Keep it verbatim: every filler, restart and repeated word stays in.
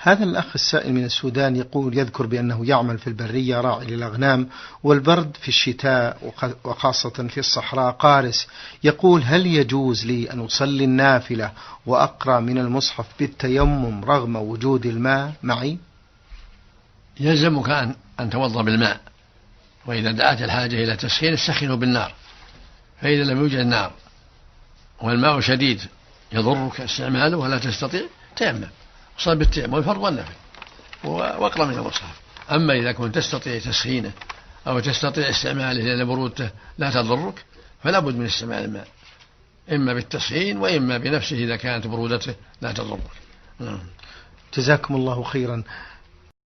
هذا الأخ السائل من السودان يقول، يذكر بأنه يعمل في البرية راعي للأغنام، والبرد في الشتاء وخاصة في الصحراء قارس. يقول: هل يجوز لي أن أصلي النافلة وأقرأ من المصحف بالتيمم رغم وجود الماء معي؟ يلزمك أن, أن توضأ بالماء، وإذا دعت الحاجة إلى تسخين السخنه بالنار، فإذا لم يوجد نار والماء شديد يضرك استعماله ولا تستطيع، تيمم وصل بالتيمم والفرض والنفل واقرأ من المصحف. أما إذا كنت تستطيع تسخينه أو تستطيع استعماله لأن برودته لا تضرك، فلا بد من استعمال الماء، إما بالتسخين وإما بنفسه إذا كانت برودته لا تضرك. جزاكم الله خيرا.